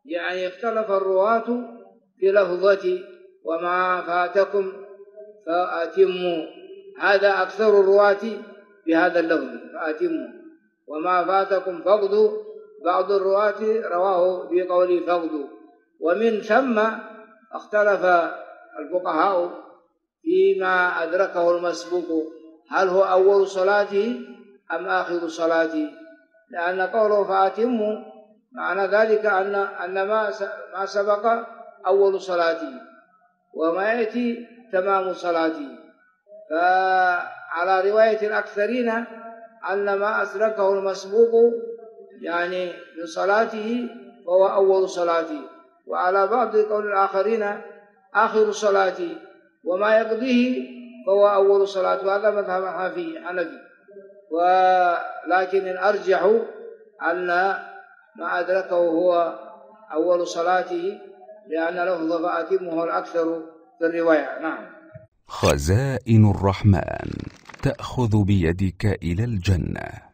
يعني اختلف الرواة في لفظة وما فاتكم فأتموا، هذا أكثر الرواة بهذا اللفظ فأتموا، وما فاتكم فاقضوا، بعض الرواة رواه بقول فاقضوا. ومن ثم اختلف الفقهاء فيما أدركه المسبوق، هل هو أول صلاته أم آخر صلاته، لأن قوله فأتموا معنى ذلك أن ما سبق أول صلاته وما يأتي تمام صلاته. فعلى رواية الأكثرين أن ما أدركه المسبوق يعني من صلاته فهو أول صلاته، وعلى بعض قول الآخرين آخر صلاته، وما يقضيه فهو أول صلاته، وهذا مذهب حنفي. ولكن الأرجح أن ما أدركه هو أول صلاته، لأن لفظ فأتمه الأكثر في الرواية. نعم. خزائن الرحمن تأخذ بيدك إلى الجنة.